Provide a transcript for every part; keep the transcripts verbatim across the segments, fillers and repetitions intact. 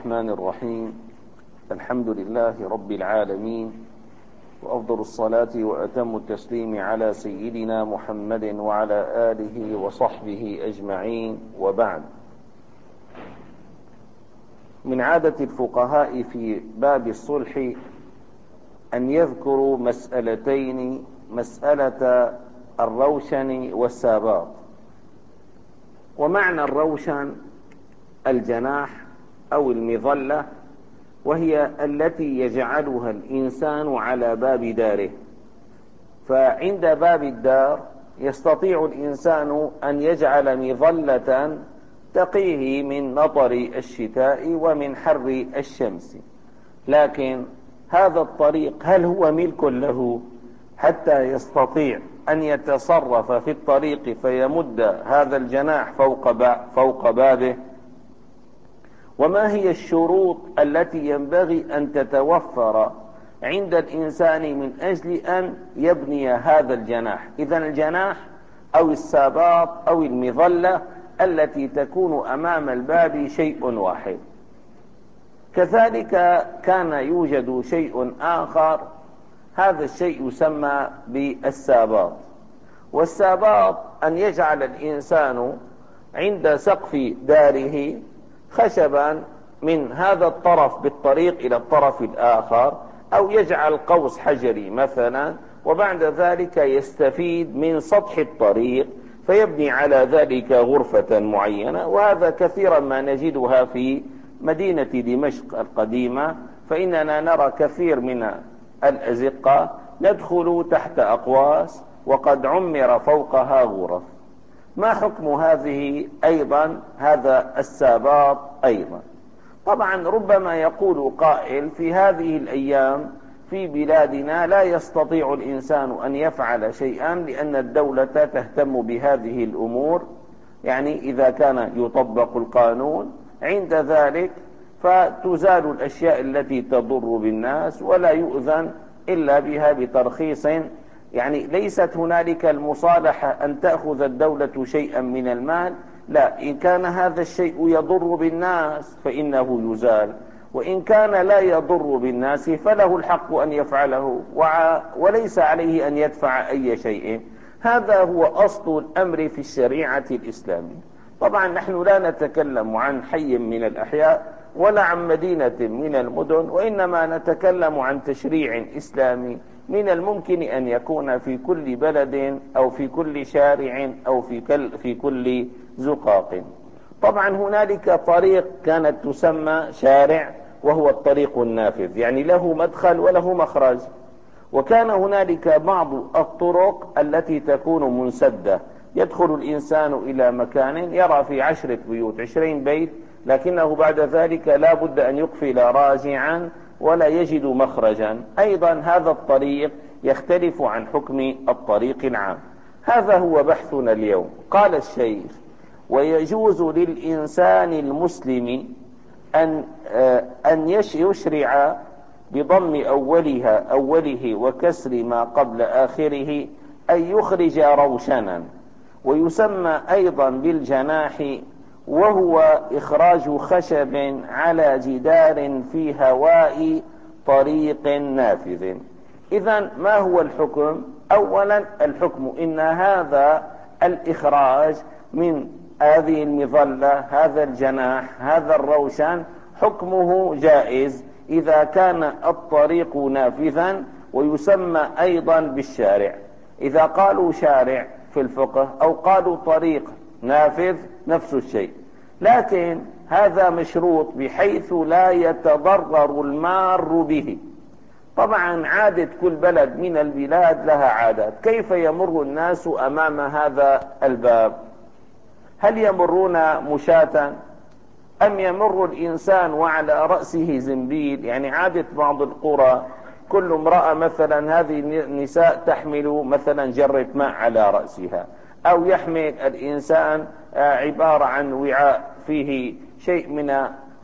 الرحمن الرحيم. الحمد لله رب العالمين، وأفضل الصلاة وأتم التسليم على سيدنا محمد وعلى آله وصحبه أجمعين، وبعد. من عادة الفقهاء في باب الصلح أن يذكروا مسألتين: مسألة الروشن والساباط. ومعنى الروشن الجناح أو المظلة، وهي التي يجعلها الإنسان على باب داره، فعند باب الدار يستطيع الإنسان أن يجعل مظلة تقيه من مطر الشتاء ومن حر الشمس. لكن هذا الطريق هل هو ملك له حتى يستطيع أن يتصرف في الطريق فيمد هذا الجناح فوق فوق بابه؟ وما هي الشروط التي ينبغي أن تتوفر عند الإنسان من أجل أن يبني هذا الجناح؟ إذن الجناح أو الساباط أو المظلة التي تكون أمام الباب شيء واحد. كذلك كان يوجد شيء آخر، هذا الشيء يسمى بالساباط. والساباط أن يجعل الإنسان عند سقف داره خشبا من هذا الطرف بالطريق إلى الطرف الآخر، أو يجعل قوس حجري مثلا، وبعد ذلك يستفيد من سطح الطريق فيبني على ذلك غرفة معينة. وهذا كثيرا ما نجدها في مدينة دمشق القديمة، فإننا نرى كثير من الأزقة ندخل تحت أقواس وقد عمر فوقها غرف. ما حكم هذه أيضا؟ هذا الساباط أيضا. طبعا ربما يقول قائل: في هذه الأيام في بلادنا لا يستطيع الإنسان أن يفعل شيئا لأن الدولة تهتم بهذه الأمور، يعني إذا كان يطبق القانون عند ذلك فتزال الأشياء التي تضر بالناس ولا يؤذن إلا بها بترخيص. يعني ليست هنالك المصالحة أن تأخذ الدولة شيئا من المال، لا، إن كان هذا الشيء يضر بالناس فإنه يزال، وإن كان لا يضر بالناس فله الحق أن يفعله وليس عليه أن يدفع أي شيء. هذا هو أصل الأمر في الشريعة الإسلامية. طبعا نحن لا نتكلم عن حي من الأحياء ولا عن مدينة من المدن، وإنما نتكلم عن تشريع إسلامي من الممكن أن يكون في كل بلد أو في كل شارع أو في كل, في كل زقاق. طبعا هنالك طريق كانت تسمى شارع، وهو الطريق النافذ، يعني له مدخل وله مخرج. وكان هنالك بعض الطرق التي تكون منسدة، يدخل الإنسان إلى مكان يرى في عشرة بيوت عشرين بيت، لكنه بعد ذلك لا بد أن يقفل راجعا ولا يجد مخرجا. أيضا هذا الطريق يختلف عن حكم الطريق العام. هذا هو بحثنا اليوم. قال الشيخ: ويجوز للإنسان المسلم أن أن يشرع بضم أولها أوله وكسر ما قبل آخره أن يخرج روشنا، ويسمى أيضا بالجناح، وهو إخراج خشب على جدار في هواء طريق نافذ. إذن ما هو الحكم؟ أولا الحكم إن هذا الإخراج من هذه المظلة، هذا الجناح، هذا الروشن، حكمه جائز إذا كان الطريق نافذا، ويسمى أيضا بالشارع. إذا قالوا شارع في الفقه أو قالوا طريق نافذ نفس الشيء، لكن هذا مشروط بحيث لا يتضرر المار به. طبعا عادة كل بلد من البلاد لها عادات. كيف يمر الناس أمام هذا الباب؟ هل يمرون مشاة أم يمر الإنسان وعلى رأسه زنبيل؟ يعني عادة بعض القرى كل امرأة مثلا، هذه النساء تحمل مثلا جرة ماء على رأسها، أو يحمل الإنسان عبارة عن وعاء فيه شيء من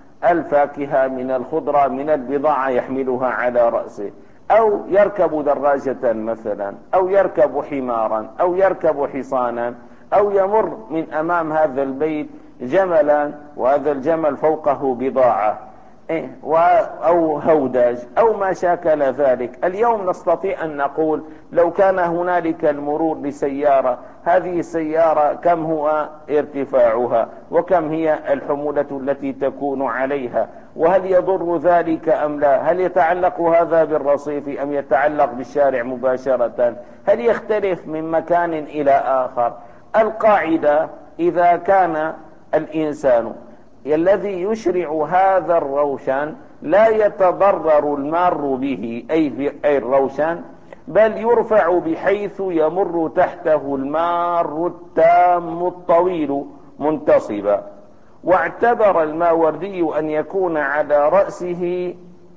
الفاكهة من الخضرة من البضاعة يحملها على رأسه، أو يركب دراجة مثلا، أو يركب حمارا، أو يركب حصانا، أو يمر من أمام هذا البيت جملا وهذا الجمل فوقه بضاعة. إيه أو هوداج أو ما شاكل ذلك. اليوم نستطيع أن نقول لو كان هنالك المرور لسيارة، هذه السيارة كم هو ارتفاعها وكم هي الحمولة التي تكون عليها، وهل يضر ذلك أم لا، هل يتعلق هذا بالرصيف أم يتعلق بالشارع مباشرة، هل يختلف من مكان إلى آخر. القاعدة إذا كان الإنسان الذي يشرع هذا الروشن لا يتضرر المار به أي الروشن، بل يرفع بحيث يمر تحته المار التام الطويل منتصبا. واعتبر الماوردي أن يكون على رأسه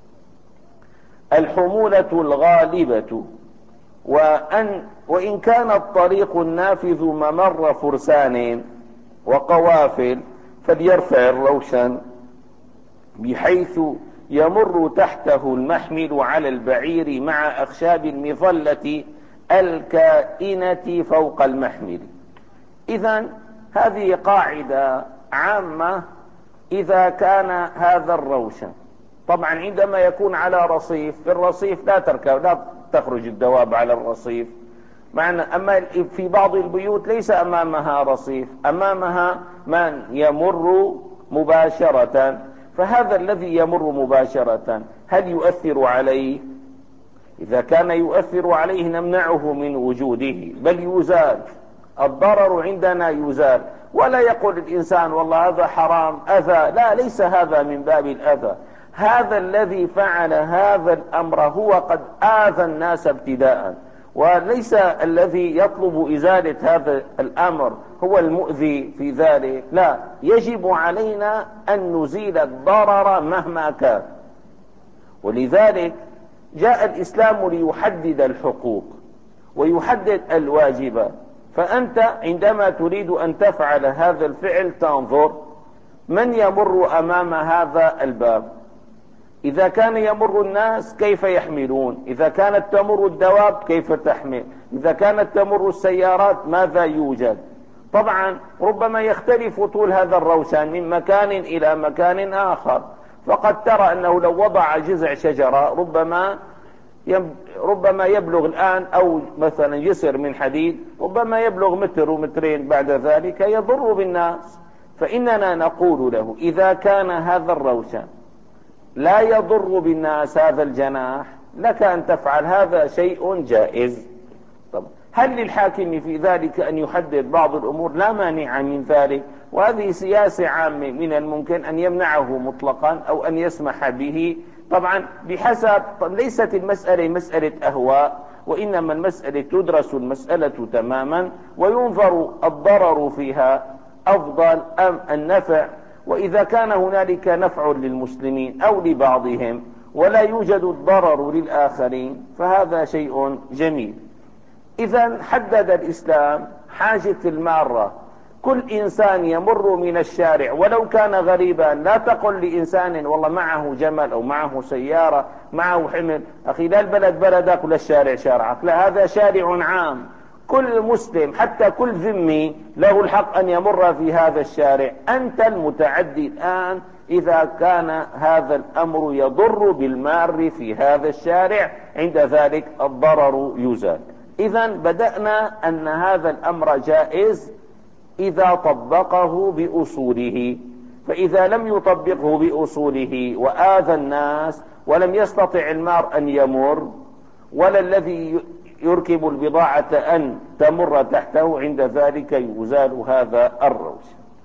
الحمولة الغالبة، وأن وإن كان الطريق النافذ ممر فرسان وقوافل فليرفع الروشن بحيث يمر تحته المحمل على البعير مع أخشاب المظلة الكائنة فوق المحمل. إذن هذه قاعدة عامة إذا كان هذا الروشن. طبعا عندما يكون على رصيف، في الرصيف لا تركب لا تخرج الدواب على الرصيف، معنى أما في بعض البيوت ليس أمامها رصيف، أمامها من يمر مباشرة، فهذا الذي يمر مباشرة هل يؤثر عليه؟ إذا كان يؤثر عليه نمنعه من وجوده بل يزال، الضرر عندنا يزال. ولا يقول الإنسان والله هذا حرام أذى، لا، ليس هذا من باب الأذى. هذا الذي فعل هذا الأمر هو قد آذى الناس ابتداء، وليس الذي يطلب إزالة هذا الأمر هو المؤذي في ذلك، لا، يجب علينا أن نزيل الضرر مهما كان. ولذلك جاء الإسلام ليحدد الحقوق ويحدد الواجبات. فأنت عندما تريد أن تفعل هذا الفعل تنظر من يمر أمام هذا الباب، إذا كان يمر الناس كيف يحملون، إذا كانت تمر الدواب كيف تحمل، إذا كانت تمر السيارات ماذا يوجد. طبعا ربما يختلف طول هذا الروشن من مكان إلى مكان آخر، فقد ترى أنه لو وضع جذع شجرة ربما ربما يبلغ الآن، أو مثلا جسر من حديد ربما يبلغ متر ومترين، بعد ذلك يضر بالناس. فإننا نقول له إذا كان هذا الروشن لا يضر بالناس، هذا الجناح لك أن تفعل، هذا شيء جائز. طب هل للحاكم في ذلك أن يحدد بعض الأمور؟ لا مانع من ذلك، وهذه سياسة عامة من الممكن أن يمنعه مطلقا أو أن يسمح به، طبعا بحسب. ليست المسألة مسألة أهواء، وإنما المسألة تدرس المسألة تماما وينظر الضرر فيها أفضل أم النفع. وإذا كان هنالك نفع للمسلمين أو لبعضهم ولا يوجد الضرر للآخرين فهذا شيء جميل. إذا حدد الإسلام حاجة المارة. كل إنسان يمر من الشارع ولو كان غريبا، لا تقل لإنسان والله معه جمل أو معه سيارة معه حمل، أخي لا البلد بلدك ولا الشارع شارعك، لا، هذا شارع عام. كل مسلم حتى كل ذمي له الحق أن يمر في هذا الشارع. أنت المتعدي الآن إذا كان هذا الأمر يضر بالمار في هذا الشارع، عند ذلك الضرر يزال. إذا بدأنا أن هذا الأمر جائز إذا طبقه بأصوله، فإذا لم يطبقه بأصوله وآذى الناس ولم يستطع المار أن يمر ولا الذي يركب البضاعة أن تمر تحته، عند ذلك يزال هذا الروش.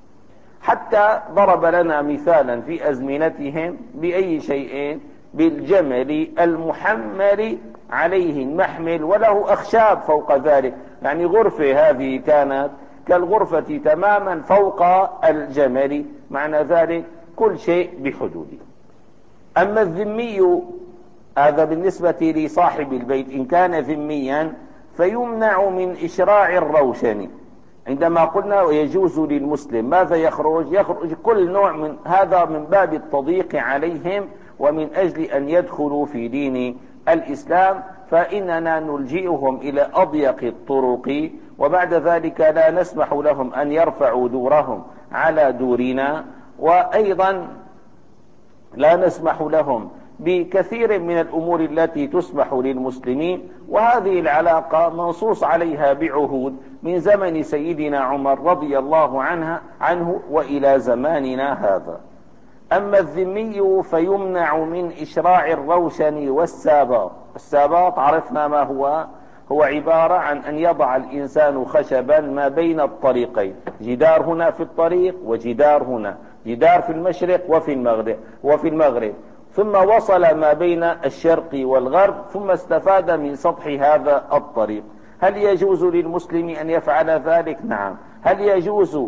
حتى ضرب لنا مثالا في أزمنتهم بأي شيء؟ بالجمل المحمل عليه المحمل وله أخشاب فوق ذلك، يعني غرفة هذه كانت كالغرفة تماما فوق الجمل، معنى ذلك كل شيء بحدوده. أما الذمي هذا بالنسبة لصاحب البيت، إن كان ذميا فيمنع من إشراع الروشن. عندما قلنا يجوز للمسلم ماذا يخرج؟ يخرج كل نوع من هذا من باب التضييق عليهم ومن أجل أن يدخلوا في دين الإسلام، فإننا نلجئهم إلى أضيق الطرق، وبعد ذلك لا نسمح لهم أن يرفعوا دورهم على دورنا. وأيضا لا نسمح لهم بكثير من الأمور التي تسمح للمسلمين، وهذه العلاقة منصوص عليها بعهود من زمن سيدنا عمر رضي الله عنها عنه وإلى زماننا هذا. أما الذمي فيمنع من إشراع الروشن والساباط. الساباط عرفنا ما هو، هو عبارة عن أن يضع الإنسان خشبا ما بين الطريقين، جدار هنا في الطريق وجدار هنا، جدار في المشرق وفي المغرب وفي المغرب ثم وصل ما بين الشرق والغرب، ثم استفاد من سطح هذا الطريق. هل يجوز للمسلم أن يفعل ذلك؟ نعم. هل يجوز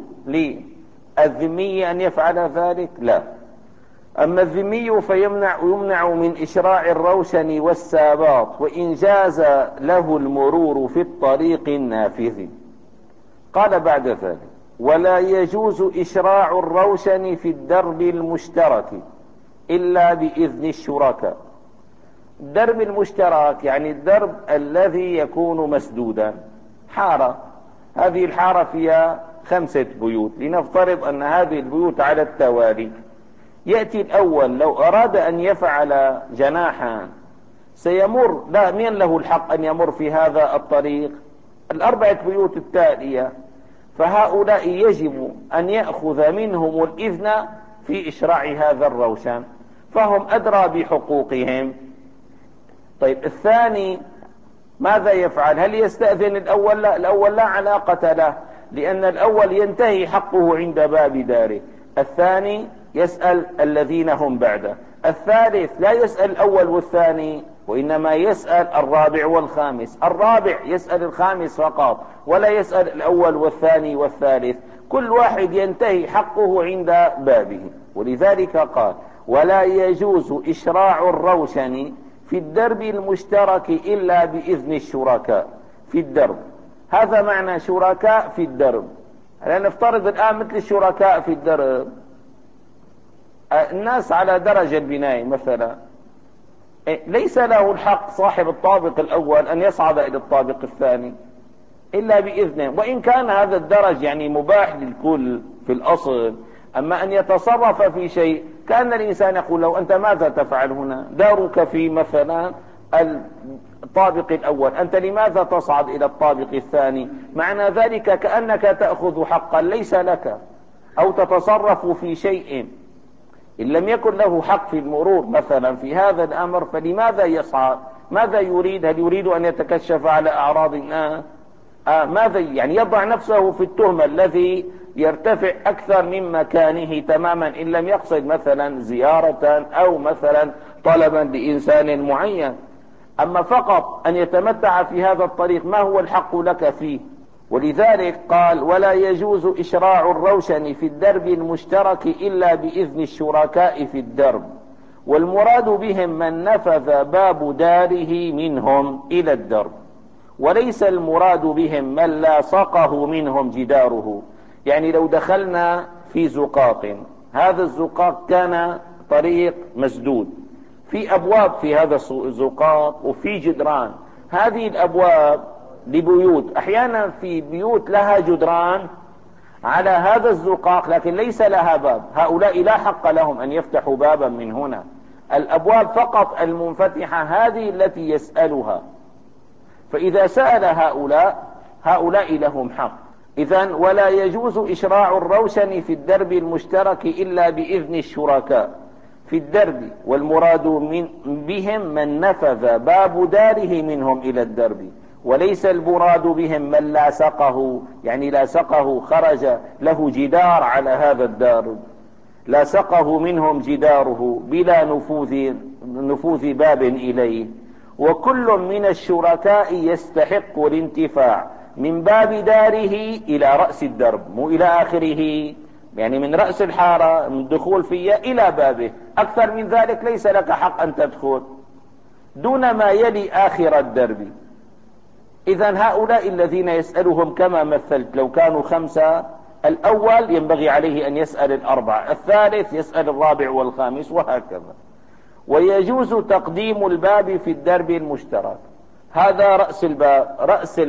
للذمي أن يفعل ذلك؟ لا. أما الذمي فيمنع يمنع من إشراع الروشن والساباط وإن جاز له المرور في الطريق النافذ. قال بعد ذلك: ولا يجوز إشراع الروشن في الدرب المشترك إلا بإذن الشركاء. الدرب المشترك يعني الدرب الذي يكون مسدودا، حارة، هذه الحارة فيها خمسة بيوت، لنفترض أن هذه البيوت على التوالي. يأتي الأول لو أراد أن يفعل جناحا سيمر، لا، من له الحق أن يمر في هذا الطريق؟ الأربعة بيوت التالية، فهؤلاء يجب أن يأخذ منهم الإذن في إشراع هذا الروشن، فهم أدرى بحقوقهم. طيب الثاني ماذا يفعل؟ هل يستأذن الأول؟ لا، الأول لا علاقة له، لأن الأول ينتهي حقه عند باب داره. الثاني يسأل الذين هم بعده. الثالث لا يسأل الأول والثاني، وإنما يسأل الرابع والخامس. الرابع يسأل الخامس فقط، ولا يسأل الأول والثاني والثالث. كل واحد ينتهي حقه عند بابه. ولذلك قال: ولا يجوز إشراع الروشن في الدرب المشترك إلا بإذن الشركاء في الدرب. هذا معنى شركاء في الدرب. هل نفترض الآن مثل الشركاء في الدرب، الناس على درجة البناء مثلا، ليس له الحق صاحب الطابق الأول أن يصعد إلى الطابق الثاني إلا بإذنه، وإن كان هذا الدرج يعني مباح للكل في الأصل. أما أن يتصرف في شيء، كان الإنسان يقول له: أنت ماذا تفعل هنا؟ دارك في مثلا الطابق الأول، أنت لماذا تصعد إلى الطابق الثاني؟ معنى ذلك كأنك تأخذ حقا ليس لك، أو تتصرف في شيء إن لم يكن له حق في المرور مثلا في هذا الأمر، فلماذا يصعد؟ ماذا يريد؟ هل يريد أن يتكشف على أعراض الناس؟ آه ماذا يعني؟ يضع نفسه في التهمة الذي يرتفع أكثر من مكانه تماما، إن لم يقصد مثلا زيارة أو مثلا طلبا لإنسان معين. أما فقط أن يتمتع في هذا الطريق، ما هو الحق لك فيه؟ ولذلك قال: ولا يجوز إشراع الروشن في الدرب المشترك إلا بإذن الشركاء في الدرب، والمراد بهم من نفذ باب داره منهم إلى الدرب، وليس المراد بهم من لاصقه منهم جداره. يعني لو دخلنا في زقاق، هذا الزقاق كان طريق مسدود، في أبواب في هذا الزقاق وفي جدران، هذه الأبواب لبيوت، أحيانا في بيوت لها جدران على هذا الزقاق لكن ليس لها باب، هؤلاء لا حق لهم أن يفتحوا بابا من هنا. الأبواب فقط المنفتحة هذه التي يسألها، فإذا سأل هؤلاء هؤلاء لهم حق. إذن ولا يجوز إشراع الروشن في الدرب المشترك إلا بإذن الشركاء في الدرب، والمراد من بهم من نفذ باب داره منهم إلى الدرب، وليس المراد بهم من لاصقه، يعني لاصقه خرج له جدار على هذا الدار، لاصقه منهم جداره بلا نفوذ نفوذ باب إليه. وكل من الشركاء يستحق الانتفاع من باب داره إلى رأس الدرب، مو إلى آخره، يعني من رأس الحارة من الدخول فيها إلى بابه، أكثر من ذلك ليس لك حق أن تدخل دون ما يلي آخر الدرب. إذن هؤلاء الذين يسألهم كما مثلت لو كانوا خمسة، الأول ينبغي عليه أن يسأل الأربعة، الثالث يسأل الرابع والخامس، وهكذا. ويجوز تقديم الباب في الدرب المشترك. هذا رأس الباب، رأس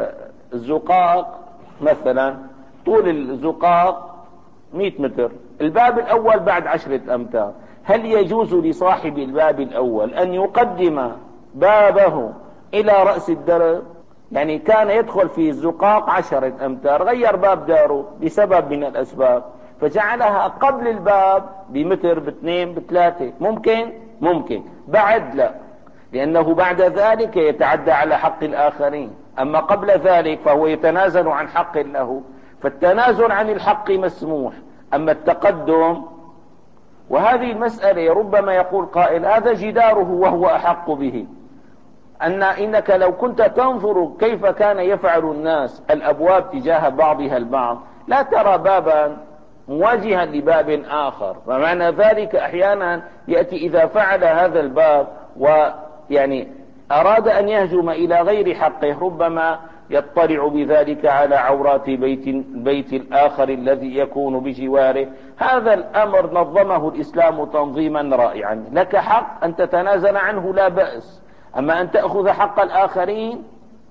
الزقاق مثلا، طول الزقاق مئة متر، الباب الأول بعد عشرة أمتار، هل يجوز لصاحب الباب الأول أن يقدم بابه إلى رأس الدرب؟ يعني كان يدخل في الزقاق عشرة أمتار، غير باب داره بسبب من الأسباب فجعلها قبل الباب بمتر باثنين بثلاثة، ممكن؟ ممكن. بعد لا، لأنه بعد ذلك يتعدى على حق الآخرين. أما قبل ذلك فهو يتنازل عن حق له، فالتنازل عن الحق مسموح. أما التقدم، وهذه المسألة ربما يقول قائل هذا جداره وهو أحق به، أن إنك لو كنت تنظر كيف كان يفعل الناس الأبواب تجاه بعضها البعض لا ترى بابا مواجها لباب آخر. ومعنى ذلك أحيانا يأتي إذا فعل هذا الباب ويعني أراد أن يهجم إلى غير حقه ربما يطلع بذلك على عورات بيت, البيت الآخر الذي يكون بجواره. هذا الأمر نظمه الإسلام تنظيما رائعا. لك حق أن تتنازل عنه لا بأس، أما أن تأخذ حق الآخرين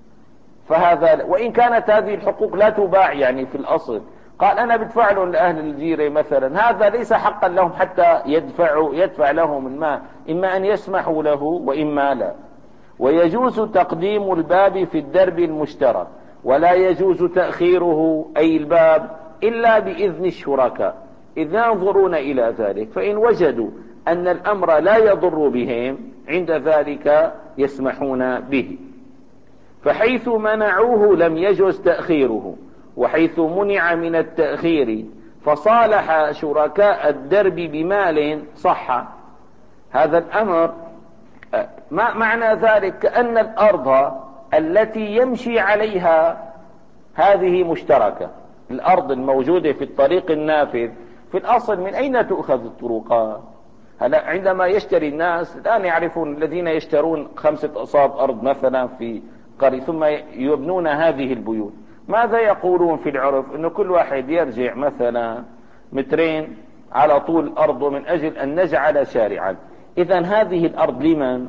فهذا، وإن كانت هذه الحقوق لا تباع يعني في الأصل. قال أنا بدفع لهم لأهل الجيرة مثلا، هذا ليس حقا لهم حتى يدفعوا يدفع لهم المال، إما أن يسمحوا له وإما لا. ويجوز تقديم الباب في الدرب المشترك، ولا يجوز تأخيره أي الباب إلا بإذن الشركاء إذ ينظرون إلى ذلك، فإن وجدوا أن الأمر لا يضر بهم عند ذلك يسمحون به. فحيث منعوه لم يجوز تأخيره، وحيث منع من التأخير فصالح شركاء الدرب بمال صح. هذا الأمر ما معنى ذلك؟ كأن الأرض التي يمشي عليها هذه مشتركة. الأرض الموجودة في الطريق النافذ في الأصل من أين تؤخذ الطرقات؟ هلا عندما يشتري الناس الآن يعرفون الذين يشترون خمسة أصاب أرض مثلا في قرية ثم يبنون هذه البيوت، ماذا يقولون في العرف؟ أنه كل واحد يرجع مثلا مترين على طول الأرض من أجل أن نجعل شارعا. إذن هذه الأرض لمن؟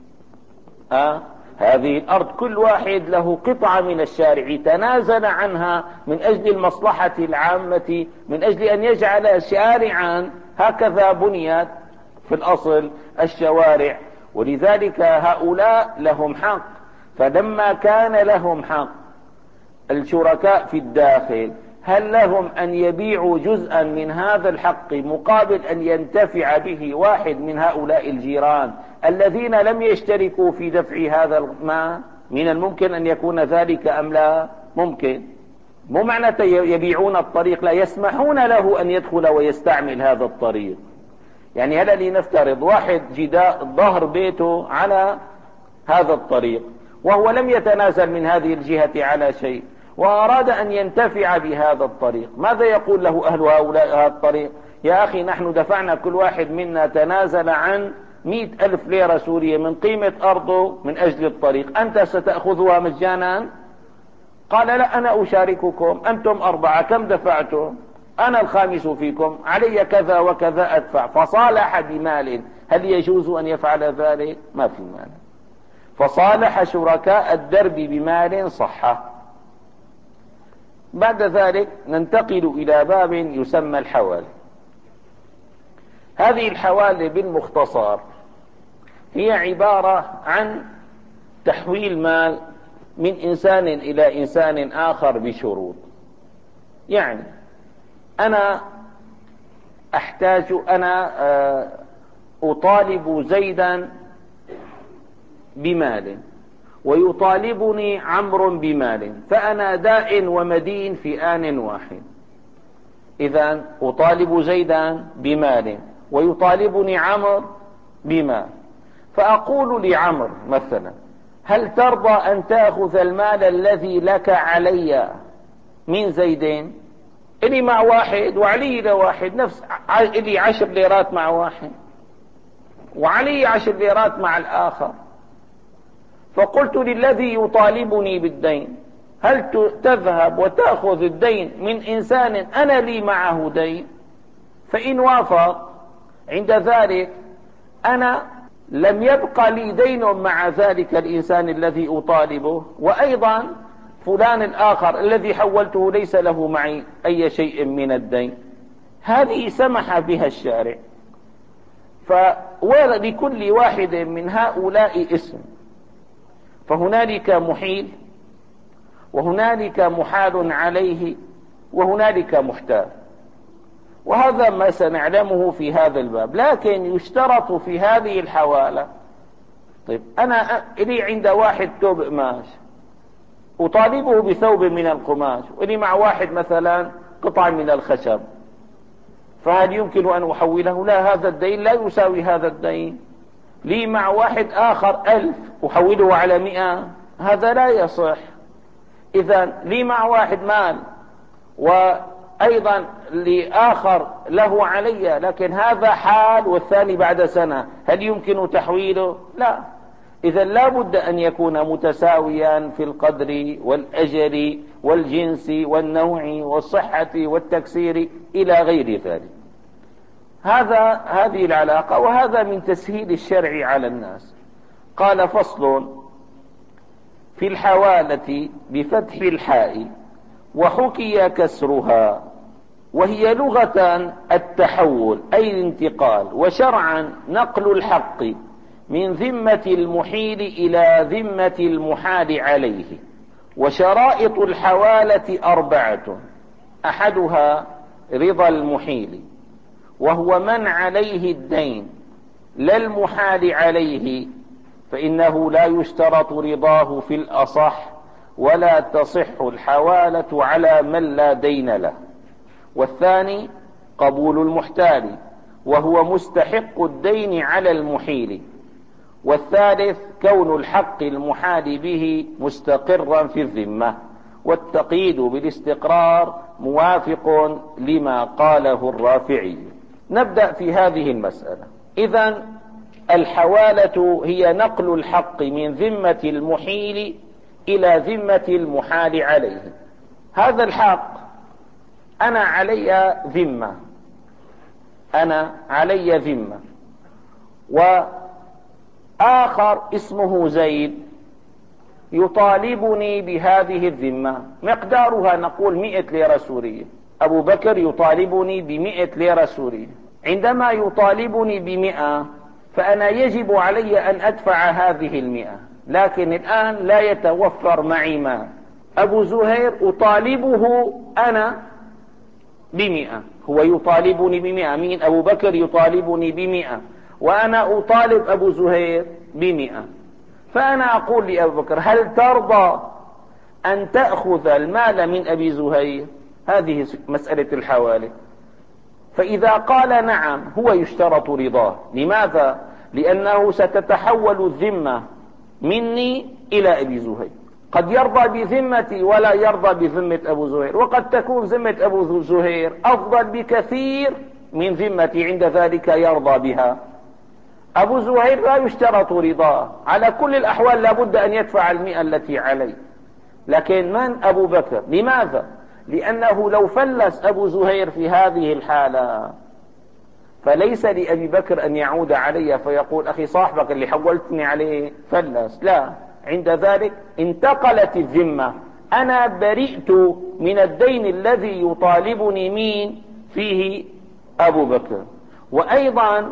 أه؟ هذه الأرض كل واحد له قطعة من الشارع تنازل عنها من أجل المصلحة العامة، من أجل أن يجعل شارعا. هكذا بنيت في الأصل الشوارع، ولذلك هؤلاء لهم حق. فلما كان لهم حق الشركاء في الداخل، هل لهم أن يبيعوا جزءا من هذا الحق مقابل أن ينتفع به واحد من هؤلاء الجيران الذين لم يشتركوا في دفع هذا المال؟ من الممكن أن يكون ذلك أم لا؟ ممكن. مو معنى يبيعون الطريق، لا، يسمحون له أن يدخل ويستعمل هذا الطريق. يعني هلا لنفترض واحد جداء ظهر بيته على هذا الطريق وهو لم يتنازل من هذه الجهة على شيء، وأراد أن ينتفع بهذا الطريق، ماذا يقول له أهل هؤلاء هذا الطريق؟ يا أخي نحن دفعنا كل واحد منا تنازل عن مئة ألف ليرة سورية من قيمة أرضه من أجل الطريق، أنت ستأخذها مجانا؟ قال لا، أنا أشارككم، أنتم أربعة كم دفعتم؟ أنا الخامس فيكم، علي كذا وكذا أدفع. فصالح بمال. هل يجوز أن يفعل ذلك؟ ما في مال. فصالح شركاء الدرب بمال صح. بعد ذلك ننتقل إلى باب يسمى الحوالي. هذه الحوالي بالمختصر هي عبارة عن تحويل مال من إنسان إلى إنسان آخر بشروط. يعني أنا أحتاج، أنا أطالب زيدا بمال ويطالبني عمرو بمال، فأنا داء ومدين في آن واحد. إذن أطالب زيدا بمال ويطالبني عمرو بمال، فأقول لعمرو مثلا هل ترضى أن تأخذ المال الذي لك علي من زيدين؟ إلي مع واحد وعلي لواحد، نفس إلي عشر ليرات مع واحد وعلي عشر ليرات مع الآخر. فقلت للذي يطالبني بالدين هل تذهب وتأخذ الدين من إنسان أنا لي معه دين؟ فإن وافق عند ذلك أنا لم يبقى لي دين مع ذلك الإنسان الذي أطالبه، وأيضا فلان الآخر الذي حولته ليس له معي أي شيء من الدين. هذه سمح بها الشارع. فلكل واحد من هؤلاء اسم، فهنالك محيل، وهنالك محال عليه، وهنالك محتال، وهذا ما سنعلمه في هذا الباب. لكن يشترط في هذه الحوالة، طيب أنا لي عند واحد ثوب قماش أطالبه بثوب من القماش، ولي مع واحد مثلا قطعة من الخشب، فهل يمكن أن أحوله؟ لا، هذا الدين لا يساوي هذا الدين. لي مع واحد آخر ألف أحوله على مئة، هذا لا يصح. إذا لي مع واحد مال وأيضا لآخر له علي، لكن هذا حال والثاني بعد سنة، هل يمكن تحويله؟ لا. إذا لا بد أن يكون متساويا في القدر والأجل والجنس والنوع والصحة والتكسير إلى غير ذلك. هذا هذه العلاقة، وهذا من تسهيل الشرع على الناس. قال: فصل في الحوالة بفتح الحاء وحكي كسرها، وهي لغة التحول أي الانتقال، وشرعا نقل الحق من ذمة المحيل إلى ذمة المحال عليه. وشرائط الحوالة أربعة: أحدها رضا المحيل، وهو من عليه الدين لا المحال عليه، فإنه لا يشترط رضاه في الأصح، ولا تصح الحوالة على من لا دين له. والثاني قبول المحتال، وهو مستحق الدين على المحيل. والثالث كون الحق المحال به مستقرا في الذمة. والتقييد بالاستقرار موافق لما قاله الرافعي. نبدأ في هذه المسألة. إذن الحوالة هي نقل الحق من ذمة المحيل إلى ذمة المحال عليه. هذا الحق أنا علي ذمة، أنا علي ذمة، وآخر اسمه زيد يطالبني بهذه الذمة، مقدارها نقول مئة ليرة سورية. أبو بكر يطالبني بمئة ليرة سورية. عندما يطالبني بمئة فأنا يجب علي أن أدفع هذه المئة، لكن الآن لا يتوفر معي مال. أبو زهير أطالبه أنا بمئة، هو يطالبني بمئة. مين؟ أبو بكر يطالبني بمئة، وأنا أطالب أبو زهير بمئة. فأنا أقول لأبو بكر: هل ترضى أن تأخذ المال من أبي زهير؟ هذه مسألة الحوالة. فإذا قال نعم هو يشترط رضاه. لماذا؟ لأنه ستتحول الذمة مني إلى أبي زهير. قد يرضى بذمتي ولا يرضى بذمة أبو زهير، وقد تكون ذمة أبو زهير أفضل بكثير من ذمتي، عند ذلك يرضى بها. أبو زهير لا يشترط رضاه، على كل الأحوال لابد أن يدفع المئة التي عليه. لكن من؟ أبو بكر. لماذا؟ لأنه لو فلس أبو زهير في هذه الحالة فليس لأبي بكر أن يعود علي فيقول: أخي صاحبك اللي حولتني عليه فلس. لا، عند ذلك انتقلت الذمة، أنا برئت من الدين الذي يطالبني مين فيه؟ أبو بكر. وأيضا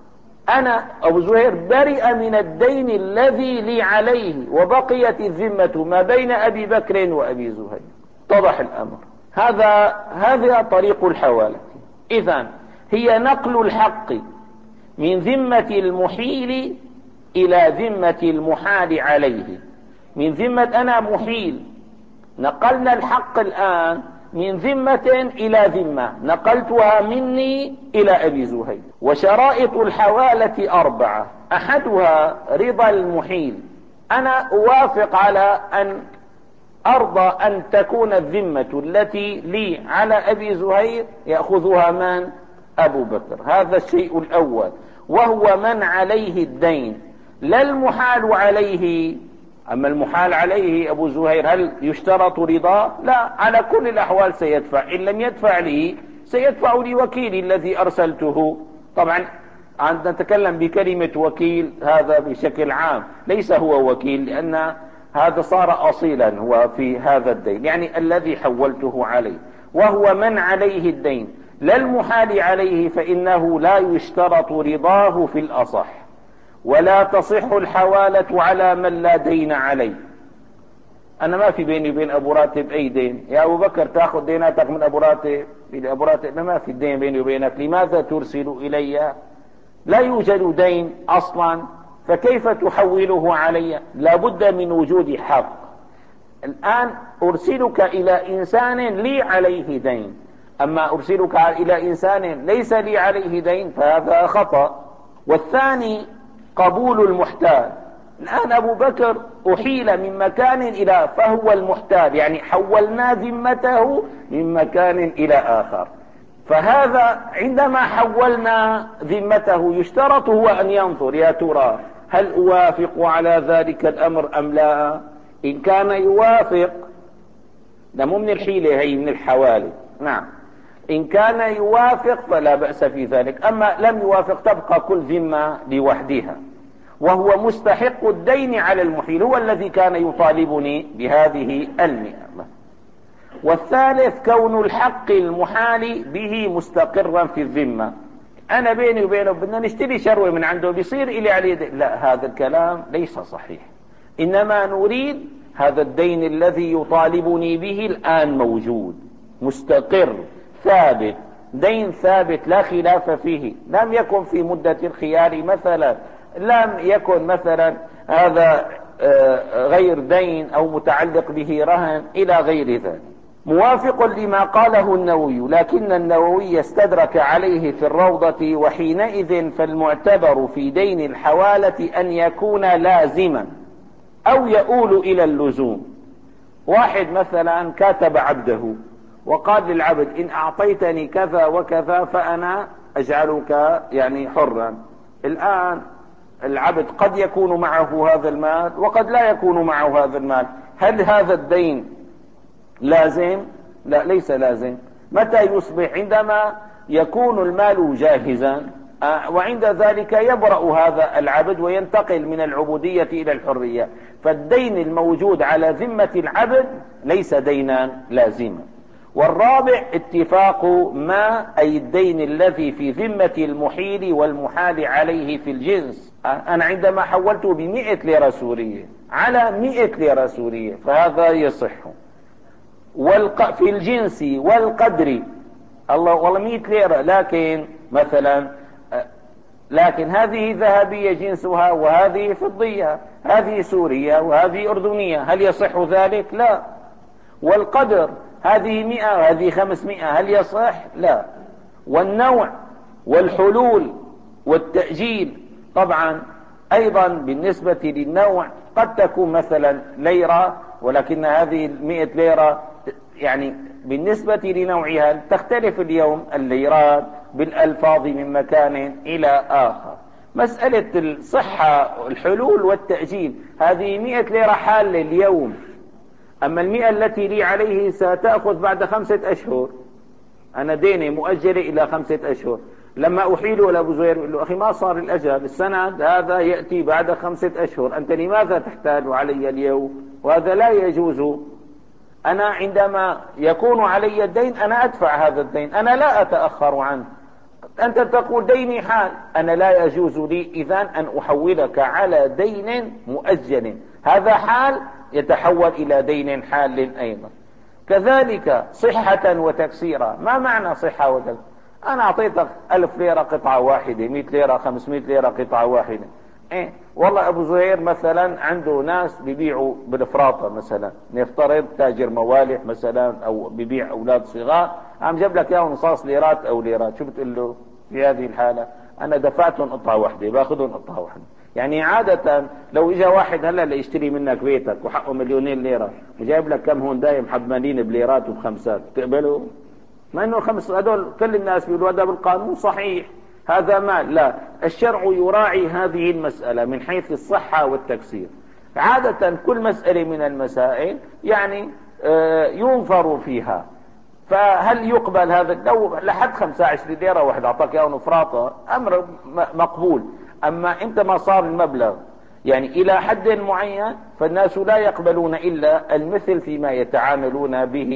أنا أبو زهير برئ من الدين الذي لي عليه، وبقيت الذمة ما بين أبي بكر وأبي زهير. اتضح الأمر. هذا هذا طريق الحوالة. إذن هي نقل الحق من ذمة المحيل إلى ذمة المحال عليه. من ذمة أنا محيل، نقلنا الحق الآن من ذمة إلى ذمة، نقلتها مني إلى أبي زهير. وشرائط الحوالة أربعة: أحدها رضا المحيل، أنا أوافق على أن أرضى أن تكون الذمة التي لي على أبي زهير يأخذها من؟ أبو بكر. هذا الشيء الأول، وهو من عليه الدين لا المحال عليه. أما المحال عليه أبو زهير هل يشترط رضاه؟ لا، على كل الأحوال سيدفع. إن لم يدفع لي سيدفع لي وكيلي الذي أرسلته. طبعا عندما نتكلم بكلمة وكيل هذا بشكل عام، ليس هو وكيل، لأن هذا صار أصيلا هو في هذا الدين، يعني الذي حولته عليه. وهو من عليه الدين لا المحال عليه فإنه لا يشترط رضاه في الأصح، ولا تصح الحوالة على من لا دين عليه. أنا ما في بيني وبين أبو راتب أي دين، يا أبو بكر تأخذ ديناتك من أبو راتب إلى أبو راتب، ما في الدين بيني وبينك، لماذا ترسل إلي؟ لا يوجد دين أصلا، فكيف تحوله علي؟ لا بد من وجود حق. الآن أرسلك إلى إنسان لي عليه دين، أما أرسلك إلى إنسان ليس لي عليه دين فهذا خطأ. والثاني قبول المحتال. الآن أبو بكر أحيل من مكان إلى فهو المحتال، يعني حولنا ذمته من مكان إلى آخر، فهذا عندما حولنا ذمته يشترط هو أن ينظر يا ترى هل أوافق على ذلك الأمر أم لا. إن كان يوافق، ده مو من الحيلة، هي من الحوالي، نعم، إن كان يوافق فلا بأس في ذلك، أما لم يوافق تبقى كل ذمة لوحدها. وهو مستحق الدين على المحيل، هو الذي كان يطالبني بهذه المئة. والثالث كون الحق المحال به مستقرا في الذمة. أنا بيني وبينه بدنا نشتري شروة من عنده، بيصير إلي عليه دين. لا، هذا الكلام ليس صحيح، إنما نريد هذا الدين الذي يطالبني به الآن موجود مستقر ثابت، دين ثابت لا خلاف فيه، لم يكن في مدة الخيار مثلا، لم يكن مثلا هذا غير دين أو متعلق به رهن إلى غير ذلك. موافق لما قاله النووي، لكن النووي استدرك عليه في الروضة: وحينئذ فالمعتبر في دين الحوالة أن يكون لازما أو يؤول إلى اللزوم. واحد مثلا كاتب عبده وقال للعبد: إن أعطيتني كذا وكذا فأنا أجعلك يعني حرا. الآن العبد قد يكون معه هذا المال وقد لا يكون معه هذا المال، هل هذا الدين لازم؟ لا، ليس لازم. متى يصبح؟ عندما يكون المال جاهزا، وعند ذلك يبرأ هذا العبد وينتقل من العبودية إلى الحرية. فالدين الموجود على ذمة العبد ليس دينا لازما. والرابع اتفاق ما، أي الدين الذي في ذمة المحيل والمحال عليه في الجنس. أنا عندما حولته بمئة ليرة سورية على مئة ليرة سورية فهذا يصح. والق... في الجنس والقدر، الله والله مئة ليرة، لكن مثلا لكن هذه ذهبية جنسها وهذه فضية، هذه سورية وهذه أردنية، هل يصح ذلك؟ لا. والقدر هذه مئة وهذه خمسمائة، هل يصح؟ لا. والنوع والحلول والتأجيل، طبعا أيضا بالنسبة للنوع قد تكون مثلا ليرة، ولكن هذه المئة ليرة يعني بالنسبة لنوعها تختلف اليوم الليرات بالألفاظ من مكان إلى آخر. مسألة الصحة الحلول والتأجيل، هذه مئة ليرة حالة اليوم، أما المئة التي لي عليه ستأخذ بعد خمسة أشهر، أنا ديني مؤجلة إلى خمسة أشهر. لما أحيله إلى أبو زهير يقول له: أخي ما صار الأجل، السند هذا يأتي بعد خمسة أشهر، أنت لماذا تحتال علي اليوم؟ وهذا لا يجوز. أنا عندما يكون علي الدين أنا أدفع هذا الدين، أنا لا أتأخر عنه. أنت تقول ديني حال، أنا لا يجوز لي إذن أن أحولك على دين مؤجل، هذا حال يتحول إلى دين حال أيضا. كذلك صحة وتكسيرا. ما معنى صحة وتكسيرا؟ أنا أعطيتك ألف ليرة قطعة واحدة، مئة ليرة، خمسمائة ليرة قطعة واحدة. إيه والله أبو زهير مثلا عنده ناس بيبيعوا بالفراطة، مثلا نفترض تاجر موالح مثلا أو بيبيع أولاد صغار، عم جاب لك ياهم نصاص ليرات أو ليرات، شو بتقول له في هذه الحالة؟ أنا دفعتهم قطعة واحدة، باخذهم قطعة واحدة. يعني عادة لو إجا واحد هلا ليشتري منك بيتك وحقه مليونين ليرة وجايب لك كم هون دايم حبمانين بليرات وبخمسات، تقبله؟ ما إنه خمس هدول كل الناس بيقولوا هذا بالقانون صحيح، هذا مال. لا، الشرع يراعي هذه المسألة من حيث الصحة والتكسير. عادة كل مسألة من المسائل يعني ينظر فيها، فهل يقبل هذا؟ لو لحد خمسة عشر ليرة واحد أعطاك ياهم فراطة أمر مقبول، أما أنت ما صار المبلغ يعني إلى حد معين فالناس لا يقبلون إلا المثل فيما يتعاملون به.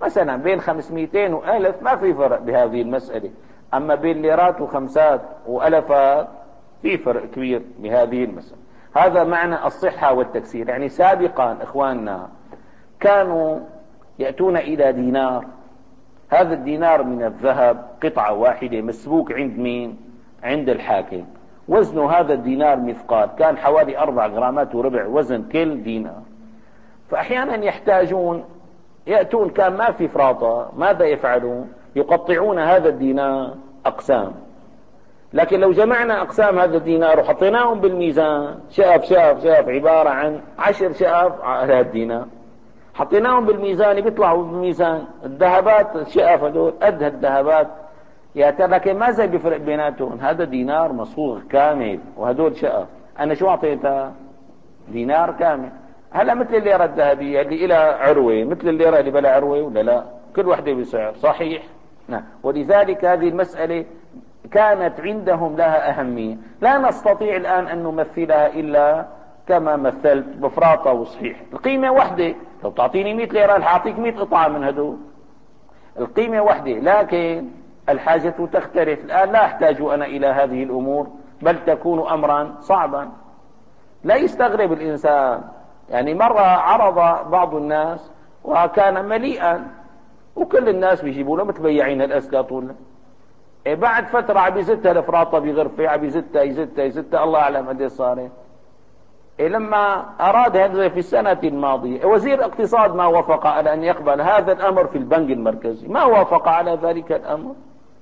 مثلا بين خمسمائتين وألف ما في فرق بهذه المسألة، أما بين ليرات وخمسات وألفات في فرق كبير بهذه المسألة. هذا معنى الصحة والتكسير. يعني سابقا إخواننا كانوا يأتون إلى دينار، هذا الدينار من الذهب قطعة واحدة مسبوك عند مين؟ عند الحاكم. وزن هذا الدينار مثقال، كان حوالي أربع غرامات وربع وزن كل دينار. فأحيانا يحتاجون يأتون، كان ما في فراطة، ماذا يفعلون؟ يقطعون هذا الدينار أقسام. لكن لو جمعنا أقسام هذا الدينار وحطيناهم بالميزان، شاف شاف شاف عبارة عن عشر شاف على الدينار، حطيناهم بالميزان بيطلعوا بالميزان الذهبات شاف هذول قد هالذهبات. يا ترى لكن ماذا بيفرق بيناتهم؟ هذا دينار مصفوغ كامل وهدول شقف. أنا شو أعطيتها؟ دينار كامل. هلا مثل الليرة الذهبية اللي إلى عروة مثل الليرة اللي بلا عروة ولا لا؟ كل وحدة بسعر صحيح. نعم. ولذلك هذه المسألة كانت عندهم لها أهمية، لا نستطيع الآن أن نمثلها إلا كما مثلت بفراطة وصحيح. القيمة وحدة، لو تعطيني مئة ليرة حاعطيك مئة قطعة من هدول، القيمة وحدة، لكن الحاجة تختلف. الآن لا أحتاج أنا إلى هذه الأمور، بل تكون أمرا صعبا. لا يستغرب الإنسان. يعني مرة عرض بعض الناس وكان مليئا وكل الناس بيجيبوا له مثل بياعين الأسكات ولا إيه، بعد فترة عم يزتها الفراطة بغرفة، عم يزتها يزتها يزتها الله أعلم قد ايش صارت. إيه لما أراد هذا في السنة الماضية وزير الاقتصاد ما وافق على أن يقبل هذا الأمر في البنك المركزي، ما وافق على ذلك الأمر.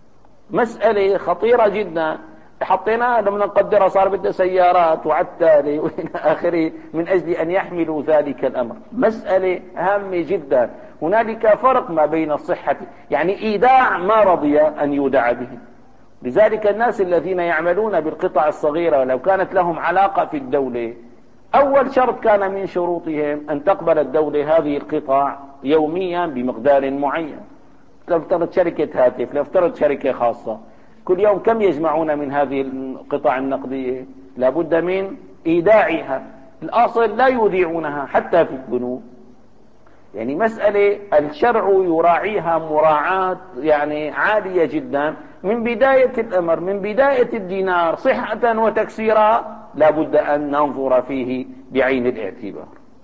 مسألة خطيرة جدا. حطيناها لما نقدرها صار بدها سيارات وعتالة وإلى آخره من أجل أن يحملوا ذلك الأمر. مسألة هامة جدا. هنالك فرق ما بين الصحة، يعني إيداع ما رضي أن يودع به. لذلك الناس الذين يعملون بالقطع الصغيرة لو كانت لهم علاقة في الدولة، أول شرط كان من شروطهم أن تقبل الدولة هذه القطع يوميا بمقدار معين. لنفترض شركة هاتف، لنفترض شركة خاصة، كل يوم كم يجمعون من هذه القطع النقدية؟ لابد من إيداعها. الأصل لا يوديعونها حتى في البنوك. يعني مسألة الشرع يراعيها مراعاة يعني عالية جدا من بداية الأمر، من بداية الدينار صحة وتكسيرا لابد أن ننظر فيه بعين الاعتبار.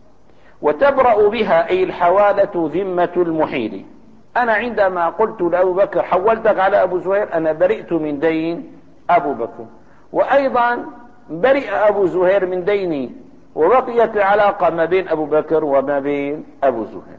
وتبرأ بها أي الحوالة ذمة المحيل. أنا عندما قلت لأبو بكر حولتك على أبو زهير، أنا برئت من دين أبو بكر، وأيضا برئ أبو زهير من ديني، وبقيت العلاقة ما بين أبو بكر وما بين أبو زهير.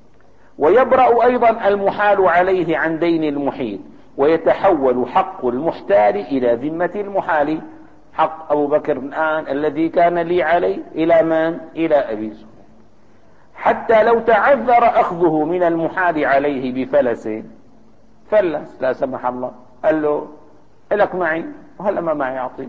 ويبرأ أيضا المحال عليه عن دين المحيل، ويتحول حق المحتال إلى ذمة المحال. حق أبو بكر الآن الذي كان لي عليه إلى من؟ إلى أبي زهير. حتى لو تعذر أخذه من المحال عليه بفلس، فلس لا سمح الله، قال له إلك معي وهلا ما معي أعطيك،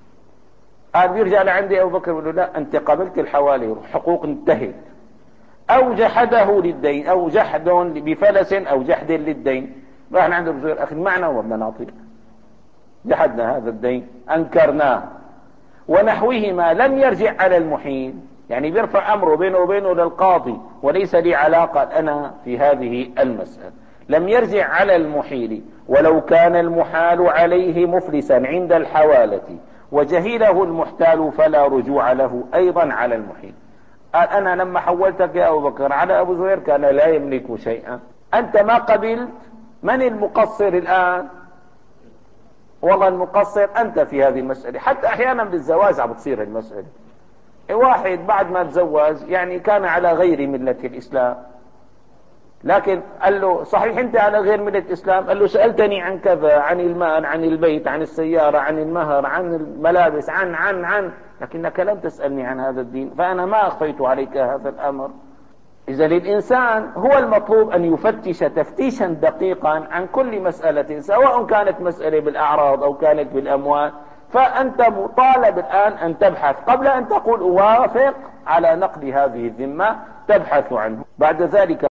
قال بيرجع لعندي أبو بكر يقول له لا أنت قبلت الحوالي حقوق انتهت. أو جحده للدين، أو جحد بفلس أو جحد للدين، راح عند أبو زهير أخذ معنا وما نعطيك، جحدنا هذا الدين أنكرناه. ونحوهما لم يرجع على المحيل، يعني بيرفع أمره بينه وبينه للقاضي وليس لي علاقة أنا في هذه المسألة. لم يرجع على المحيل. ولو كان المحال عليه مفلسا عند الحوالة وجهله المحتال فلا رجوع له أيضا على المحيل. قال أنا لما حولتك يا أبو بكر على أبو زهير كان لا يملك شيئا، أنت ما قبلت، من المقصر الآن؟ والله المقصر أنت في هذه المسألة. حتى أحيانا بالزواج عم بتصير المسألة، واحد بعد ما تزوج يعني كان على غير ملة الإسلام، لكن قال له صحيح أنت على غير ملة الإسلام، قال له سألتني عن كذا، عن المال، عن البيت، عن السيارة، عن المهر، عن الملابس، عن عن عن لكنك لم تسألني عن هذا الدين، فأنا ما أخفيت عليك هذا الأمر. إذا للإنسان هو المطلوب أن يفتش تفتيشا دقيقا عن كل مسألة، سواء كانت مسألة بالأعراض أو كانت بالأموال، فأنت مطالب الآن أن تبحث قبل أن تقول أوافق على نقد هذه الذمة، تبحث عنه. بعد ذلك